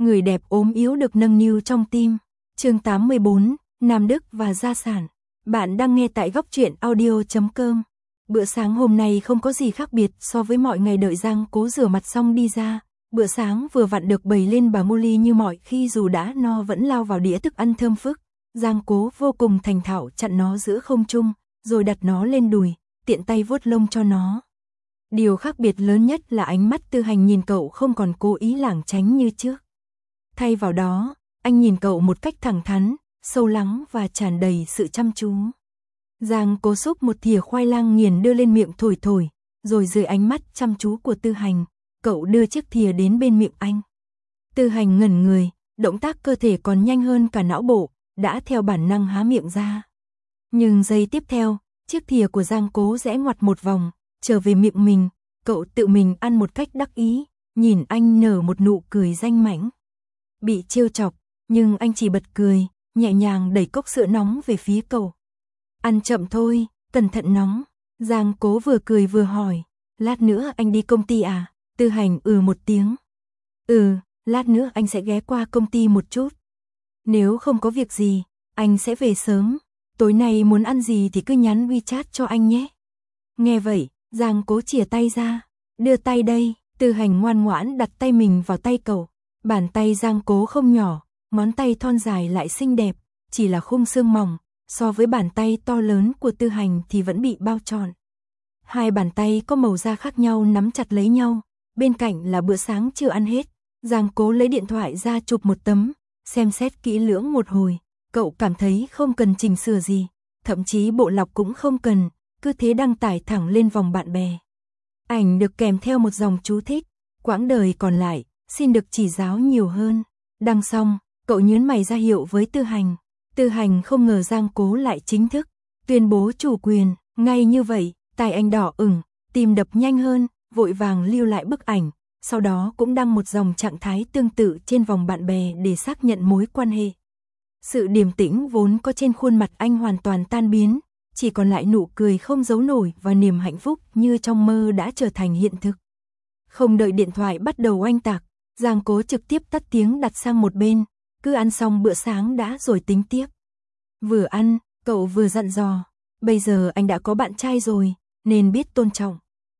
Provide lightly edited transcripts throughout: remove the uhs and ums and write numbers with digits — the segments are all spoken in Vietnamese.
Người đẹp ốm yếu được nâng niu trong tim. Chương 84, Nam Đức và gia sản. Bạn đang nghe tại góc truyện audio.com. Bữa sáng hôm nay không có gì khác biệt so với mọi ngày. Đợi Giang Cố rửa mặt xong đi ra, bữa sáng vừa vặn được bày lên bà Molly như mọi khi, dù đã no vẫn lao vào đĩa thức ăn thơm phức. Giang Cố vô cùng thành thạo chặn nó giữa không trung, rồi đặt nó lên đùi, tiện tay vuốt lông cho nó. Điều khác biệt lớn nhất là ánh mắt Tư Hành nhìn cậu không còn cố ý lảng tránh như trước. Thay vào đó, anh nhìn cậu một cách thẳng thắn, sâu lắng và tràn đầy sự chăm chú. Giang Cố xúc một thìa khoai lang nghiền đưa lên miệng thổi thổi, rồi dưới ánh mắt chăm chú của Tư Hành, cậu đưa chiếc thìa đến bên miệng anh. Tư Hành ngẩn người, động tác cơ thể còn nhanh hơn cả não bộ, đã theo bản năng há miệng ra. Nhưng giây tiếp theo, chiếc thìa của Giang Cố rẽ ngoặt một vòng, trở về miệng mình, cậu tự mình ăn một cách đắc ý, nhìn anh nở một nụ cười danh mãnh. Bị trêu chọc, nhưng anh chỉ bật cười, nhẹ nhàng đẩy cốc sữa nóng về phía cậu. Ăn chậm thôi, cẩn thận nóng. Giang Cố vừa cười vừa hỏi, lát nữa anh đi công ty à? Tư Hành một tiếng. Lát nữa anh sẽ ghé qua công ty một chút. Nếu không có việc gì, anh sẽ về sớm. Tối nay muốn ăn gì thì cứ nhắn WeChat cho anh nhé. Nghe vậy, Giang Cố chìa tay ra, đưa tay đây. Tư Hành ngoan ngoãn đặt tay mình vào tay cậu. Bàn tay Giang Cố không nhỏ, ngón tay thon dài lại xinh đẹp, chỉ là khung xương mỏng, so với bàn tay to lớn của Tư Hành thì vẫn bị bao trọn. Hai bàn tay có màu da khác nhau nắm chặt lấy nhau, bên cạnh là bữa sáng chưa ăn hết. Giang Cố lấy điện thoại ra chụp một tấm, xem xét kỹ lưỡng một hồi, cậu cảm thấy không cần chỉnh sửa gì, thậm chí bộ lọc cũng không cần, cứ thế đăng tải thẳng lên vòng bạn bè. Ảnh được kèm theo một dòng chú thích, quãng đời còn lại, xin được chỉ giáo nhiều hơn. Đăng xong, cậu nhướng mày ra hiệu với Tư Hành. Tư Hành không ngờ Giang Cố lại chính thức tuyên bố chủ quyền, ngay như vậy, tai anh đỏ ửng, tim đập nhanh hơn, vội vàng lưu lại bức ảnh, sau đó cũng đăng một dòng trạng thái tương tự trên vòng bạn bè để xác nhận mối quan hệ. Sự điềm tĩnh vốn có trên khuôn mặt anh hoàn toàn tan biến, chỉ còn lại nụ cười không giấu nổi và niềm hạnh phúc như trong mơ đã trở thành hiện thực. Không đợi điện thoại bắt đầu oanh tạc, Giang Cố trực tiếp tắt tiếng đặt sang một bên, cứ ăn xong bữa sáng đã rồi tính tiếp. Vừa ăn, cậu vừa dặn dò, bây giờ anh đã có bạn trai rồi, nên biết tôn trọng.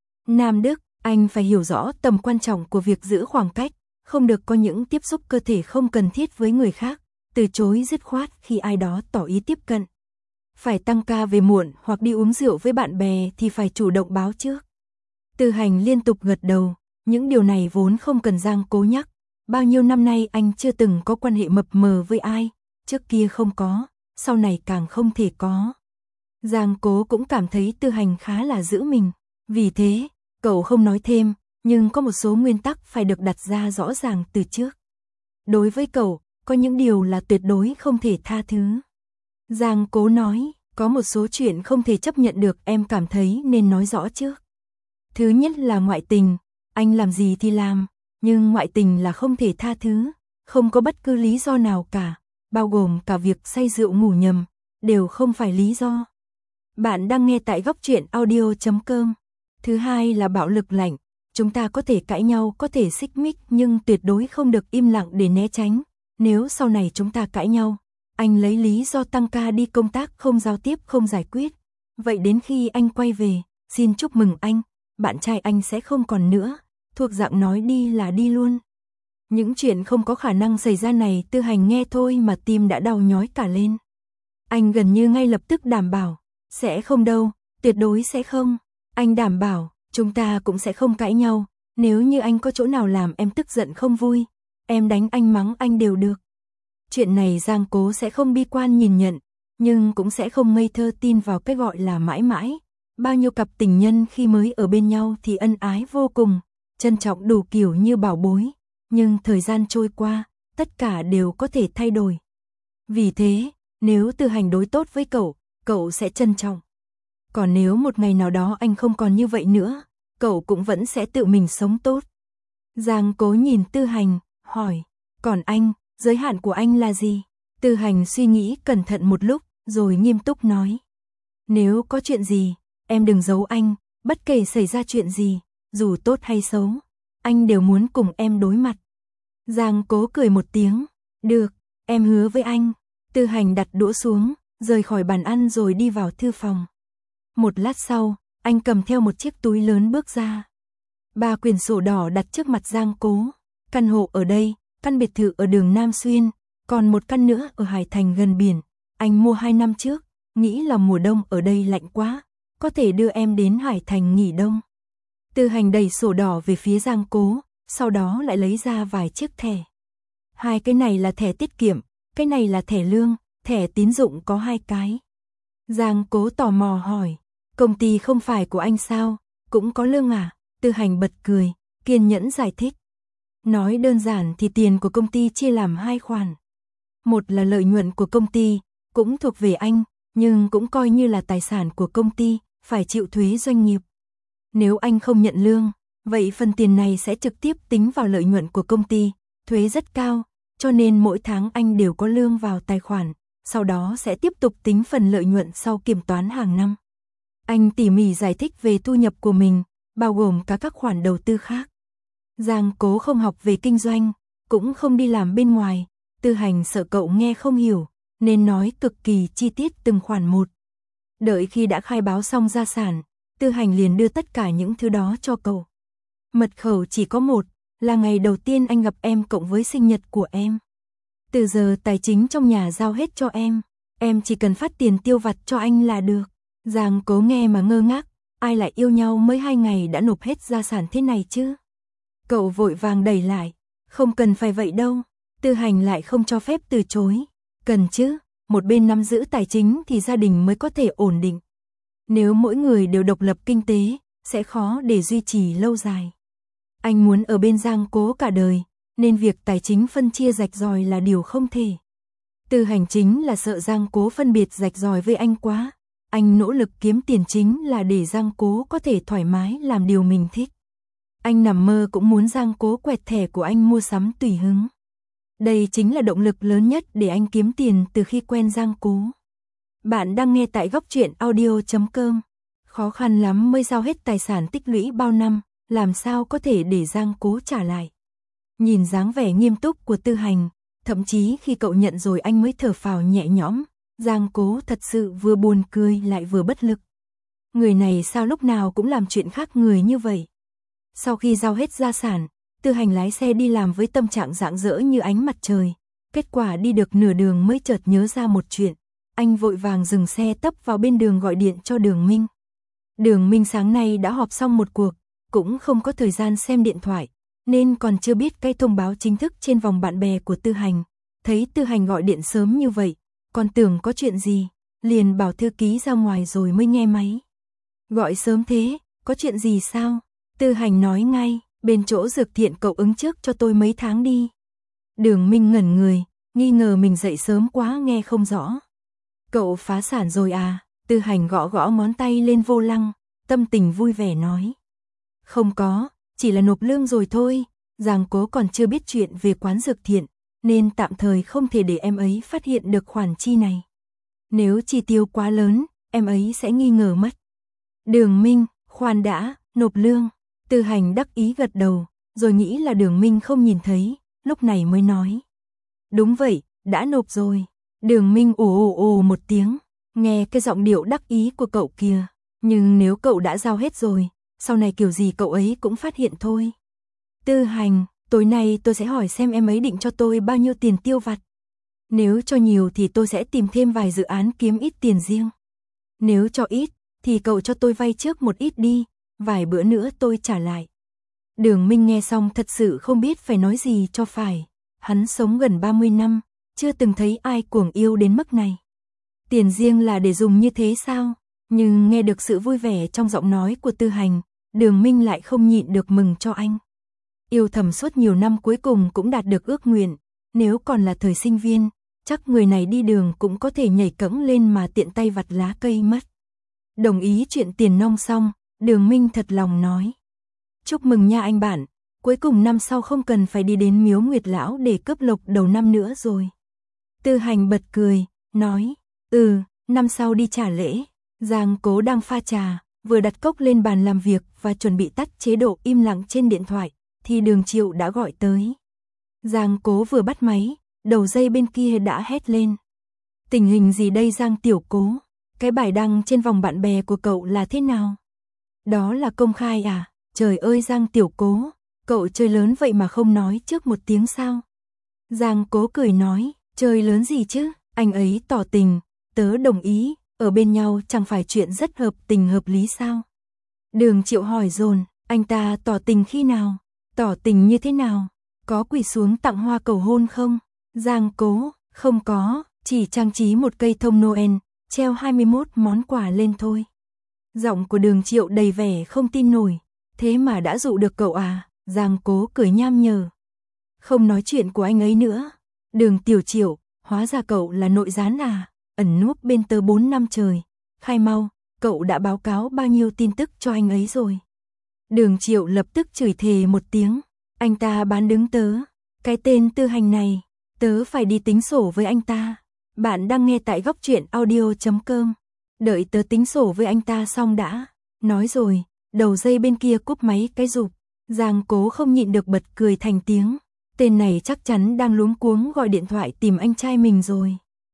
Nam Đức, anh phải hiểu rõ tầm quan trọng của việc giữ khoảng cách, không được có những tiếp xúc cơ thể không cần thiết với người khác, từ chối dứt khoát khi ai đó tỏ ý tiếp cận. Phải tăng ca về muộn hoặc đi uống rượu với bạn bè thì phải chủ động báo trước. Tư Hành liên tục gật đầu, những điều này vốn không cần Giang Cố nhắc. Bao nhiêu năm nay anh chưa từng có quan hệ mập mờ với ai, trước kia không có, sau này càng không thể có. Giang Cố cũng cảm thấy Tư Hành khá là giữ mình, vì thế, cậu không nói thêm, nhưng có một số nguyên tắc phải được đặt ra rõ ràng từ trước. Đối với cậu, có những điều là tuyệt đối không thể tha thứ. Giang Cố nói, có một số chuyện không thể chấp nhận được, em cảm thấy nên nói rõ trước. Thứ nhất là ngoại tình, anh làm gì thì làm, nhưng ngoại tình là không thể tha thứ, không có bất cứ lý do nào cả, bao gồm cả việc say rượu ngủ nhầm, đều không phải lý do. Bạn đang nghe tại góc truyện audio.com. Thứ hai là bạo lực lạnh, chúng ta có thể cãi nhau, có thể xích mích nhưng tuyệt đối không được im lặng để né tránh. Nếu sau này chúng ta cãi nhau, anh lấy lý do tăng ca đi công tác không giao tiếp không giải quyết, vậy đến khi anh quay về, xin chúc mừng anh, bạn trai anh sẽ không còn nữa, thuộc dạng nói đi là đi luôn. Những chuyện không có khả năng xảy ra này Tư Hành nghe thôi mà tim đã đau nhói cả lên. Anh gần như ngay lập tức đảm bảo, sẽ không đâu, tuyệt đối sẽ không. Anh đảm bảo, chúng ta cũng sẽ không cãi nhau, nếu như anh có chỗ nào làm em tức giận không vui, em đánh anh mắng anh đều được. Chuyện này Giang Cố sẽ không bi quan nhìn nhận, nhưng cũng sẽ không ngây thơ tin vào cái gọi là mãi mãi. Bao nhiêu cặp tình nhân khi mới ở bên nhau thì ân ái vô cùng, trân trọng đủ kiểu như bảo bối, nhưng thời gian trôi qua, tất cả đều có thể thay đổi. Vì thế, nếu Tư Hành đối tốt với cậu, cậu sẽ trân trọng. Còn nếu một ngày nào đó anh không còn như vậy nữa, cậu cũng vẫn sẽ tự mình sống tốt. Giang Cố nhìn Tư Hành, hỏi, còn anh, giới hạn của anh là gì? Tư Hành suy nghĩ cẩn thận một lúc, rồi nghiêm túc nói. Nếu có chuyện gì, em đừng giấu anh, bất kể xảy ra chuyện gì, dù tốt hay xấu, anh đều muốn cùng em đối mặt. Giang Cố cười một tiếng, được, em hứa với anh. Tư Hành đặt đũa xuống, rời khỏi bàn ăn rồi đi vào thư phòng. Một lát sau, anh cầm theo một chiếc túi lớn bước ra. 3 quyển sổ đỏ đặt trước mặt Giang Cố. Căn hộ ở đây, căn biệt thự ở đường Nam Xuyên, còn một căn nữa ở Hải Thành gần biển. Anh mua 2 năm trước, nghĩ là mùa đông ở đây lạnh quá, có thể đưa em đến Hải Thành nghỉ đông. Tư Hành đẩy sổ đỏ về phía Giang Cố, sau đó lại lấy ra vài chiếc thẻ. 2 cái này là thẻ tiết kiệm, cái này là thẻ lương, thẻ tín dụng có 2 cái. Giang Cố tò mò hỏi, công ty không phải của anh sao, cũng có lương à? Tư Hành bật cười, kiên nhẫn giải thích. Nói đơn giản thì tiền của công ty chia làm 2 khoản. Một là lợi nhuận của công ty, cũng thuộc về anh, nhưng cũng coi như là tài sản của công ty, phải chịu thuế doanh nghiệp. Nếu anh không nhận lương, vậy phần tiền này sẽ trực tiếp tính vào lợi nhuận của công ty, thuế rất cao, cho nên mỗi tháng anh đều có lương vào tài khoản, sau đó sẽ tiếp tục tính phần lợi nhuận sau kiểm toán hàng năm. Anh tỉ mỉ giải thích về thu nhập của mình, bao gồm cả các khoản đầu tư khác. Giang Cố không học về kinh doanh, cũng không đi làm bên ngoài, Tư Hành sợ cậu nghe không hiểu, nên nói cực kỳ chi tiết từng khoản một. Đợi khi đã khai báo xong gia sản, Tư Hành liền đưa tất cả những thứ đó cho cậu. Mật khẩu chỉ có một, là ngày đầu tiên anh gặp em cộng với sinh nhật của em. Từ giờ tài chính trong nhà giao hết cho em chỉ cần phát tiền tiêu vặt cho anh là được. Giang Cố nghe mà ngơ ngác, ai lại yêu nhau mới 2 ngày đã nộp hết gia sản thế này chứ? Cậu vội vàng đẩy lại, không cần phải vậy đâu. Tư Hành lại không cho phép từ chối. Cần chứ, một bên nắm giữ tài chính thì gia đình mới có thể ổn định. Nếu mỗi người đều độc lập kinh tế, sẽ khó để duy trì lâu dài. Anh muốn ở bên Giang Cố cả đời, nên việc tài chính phân chia rạch ròi là điều không thể. Tư Hành chính là sợ Giang Cố phân biệt rạch ròi với anh quá. Anh nỗ lực kiếm tiền chính là để Giang Cố có thể thoải mái làm điều mình thích. Anh nằm mơ cũng muốn Giang Cố quẹt thẻ của anh mua sắm tùy hứng. Đây chính là động lực lớn nhất để anh kiếm tiền từ khi quen Giang Cố. Bạn đang nghe tại góc truyện audio.com. Khó khăn lắm mới giao hết tài sản tích lũy bao năm, làm sao có thể để Giang Cố trả lại. Nhìn dáng vẻ nghiêm túc của Tư Hành, thậm chí khi cậu nhận rồi anh mới thở phào nhẹ nhõm. Giang Cố thật sự vừa buồn cười lại vừa bất lực. Người này sao lúc nào cũng làm chuyện khác người như vậy. Sau khi giao hết gia sản, Tư Hành lái xe đi làm với tâm trạng rạng rỡ như ánh mặt trời. Kết quả đi được nửa đường mới chợt nhớ ra một chuyện. Anh vội vàng dừng xe tấp vào bên đường gọi điện cho Đường Minh. Đường Minh sáng nay đã họp xong một cuộc, cũng không có thời gian xem điện thoại, nên còn chưa biết cái thông báo chính thức trên vòng bạn bè của Tư Hành. Thấy Tư Hành gọi điện sớm như vậy, còn tưởng có chuyện gì, liền bảo thư ký ra ngoài rồi mới nghe máy. Gọi sớm thế, có chuyện gì sao? Tư Hành nói ngay, bên chỗ Dược Thiện cậu ứng trước cho tôi mấy tháng đi. Đường Minh ngẩn người, nghi ngờ mình dậy sớm quá nghe không rõ. Cậu phá sản rồi à? Tư Hành gõ gõ ngón tay lên vô lăng, tâm tình vui vẻ nói. Không có, chỉ là nộp lương rồi thôi. Giang Cố còn chưa biết chuyện về quán Dược Thiện, nên tạm thời không thể để em ấy phát hiện được khoản chi này. Nếu chi tiêu quá lớn, em ấy sẽ nghi ngờ mất. Đường Minh, khoan đã, nộp lương. Tư Hành đắc ý gật đầu, rồi nghĩ là Đường Minh không nhìn thấy, lúc này mới nói. Đúng vậy, đã nộp rồi. Đường Minh ồ một tiếng, nghe cái giọng điệu đắc ý của cậu kìa. Nhưng nếu cậu đã giao hết rồi, sau này kiểu gì cậu ấy cũng phát hiện thôi. Tư Hành, tối nay tôi sẽ hỏi xem em ấy định cho tôi bao nhiêu tiền tiêu vặt. Nếu cho nhiều thì tôi sẽ tìm thêm vài dự án kiếm ít tiền riêng. Nếu cho ít, thì cậu cho tôi vay trước một ít đi, vài bữa nữa tôi trả lại. Đường Minh nghe xong thật sự không biết phải nói gì cho phải. Hắn sống gần 30 năm, chưa từng thấy ai cuồng yêu đến mức này. Tiền riêng là để dùng như thế sao? Nhưng nghe được sự vui vẻ trong giọng nói của Tư Hành, Đường Minh lại không nhịn được mừng cho anh. Yêu thầm suốt nhiều năm cuối cùng cũng đạt được ước nguyện. Nếu còn là thời sinh viên, chắc người này đi đường cũng có thể nhảy cẫng lên mà tiện tay vặt lá cây mất. Đồng ý chuyện tiền nong xong, Đường Minh thật lòng nói. Chúc mừng nha anh bạn, cuối cùng năm sau không cần phải đi đến miếu Nguyệt Lão để cướp lộc đầu năm nữa rồi. Tư Hành bật cười, nói, năm sau đi trả lễ. Giang Cố đang pha trà, vừa đặt cốc lên bàn làm việc và chuẩn bị tắt chế độ im lặng trên điện thoại, thì Đường Triệu đã gọi tới. Giang Cố vừa bắt máy, đầu dây bên kia đã hét lên. Tình hình gì đây Giang tiểu Cố? Cái bài đăng trên vòng bạn bè của cậu là thế nào? Đó là công khai à? Trời ơi Giang tiểu Cố, cậu chơi lớn vậy mà không nói trước một tiếng sao? Giang Cố cười nói, chơi lớn gì chứ, anh ấy tỏ tình, tớ đồng ý, ở bên nhau chẳng phải chuyện rất hợp tình hợp lý sao? Đường Triệu hỏi dồn, anh ta tỏ tình khi nào? Tỏ tình như thế nào? Có quỳ xuống tặng hoa cầu hôn không? Giang Cố, không có, chỉ trang trí một cây thông Noel, treo 21 món quà lên thôi. Giọng của Đường Triệu đầy vẻ không tin nổi, thế mà đã dụ được cậu à? Giang Cố cười nham nhở. Không nói chuyện của anh ấy nữa. Đường Tiểu Triệu, hóa ra cậu là nội gián à? Ẩn núp bên tớ 4 năm trời. Khai mau, cậu đã báo cáo bao nhiêu tin tức cho anh ấy rồi? Đường Triệu lập tức chửi thề một tiếng. Anh ta bán đứng tớ. Cái tên Tư Hành này, tớ phải đi tính sổ với anh ta. Bạn đang nghe tại góc truyện audio.com. Đợi tớ tính sổ với anh ta xong đã. Nói rồi, đầu dây bên kia cúp máy cái rụp. Giang Cố không nhịn được bật cười thành tiếng. Tên này chắc chắn đang luống cuống gọi điện thoại tìm anh trai mình rồi.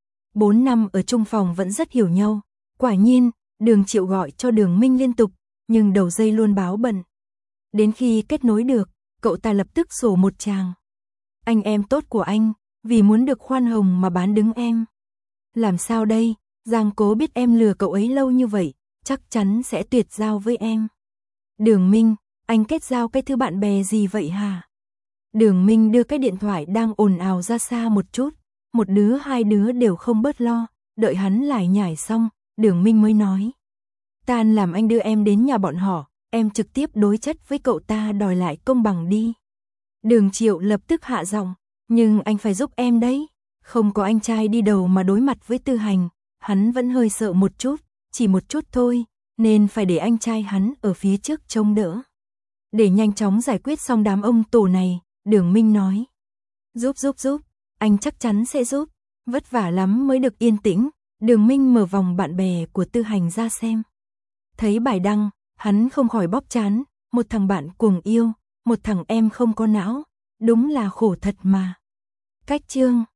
4 năm ở chung phòng vẫn rất hiểu nhau. Quả nhiên, Đường Triệu gọi cho Đường Minh liên tục, nhưng đầu dây luôn báo bận. Đến khi kết nối được, cậu ta lập tức sổ một tràng. Anh em tốt của anh, vì muốn được khoan hồng mà bán đứng em. Làm sao đây? Giang Cố biết em lừa cậu ấy lâu như vậy, chắc chắn sẽ tuyệt giao với em. Đường Minh, anh kết giao cái thứ bạn bè gì vậy hả? Đường Minh đưa cái điện thoại đang ồn ào ra xa một chút, một đứa hai đứa đều không bớt lo, đợi hắn lải nhải xong, Đường Minh mới nói. Tan làm anh đưa em đến nhà bọn họ, em trực tiếp đối chất với cậu ta đòi lại công bằng đi. Đường Triệu lập tức hạ giọng, nhưng anh phải giúp em đấy, không có anh trai đi đầu mà đối mặt với Tư Hành, hắn vẫn hơi sợ một chút, chỉ một chút thôi, nên phải để anh trai hắn ở phía trước trông đỡ. Để nhanh chóng giải quyết xong đám ông tổ này, Đường Minh nói. Giúp, anh chắc chắn sẽ giúp, vất vả lắm mới được yên tĩnh. Đường Minh mở vòng bạn bè của Tư Hành ra xem. Thấy bài đăng, hắn không khỏi bóp trán, một thằng bạn cuồng yêu, một thằng em không có não, đúng là khổ thật mà. Cách chương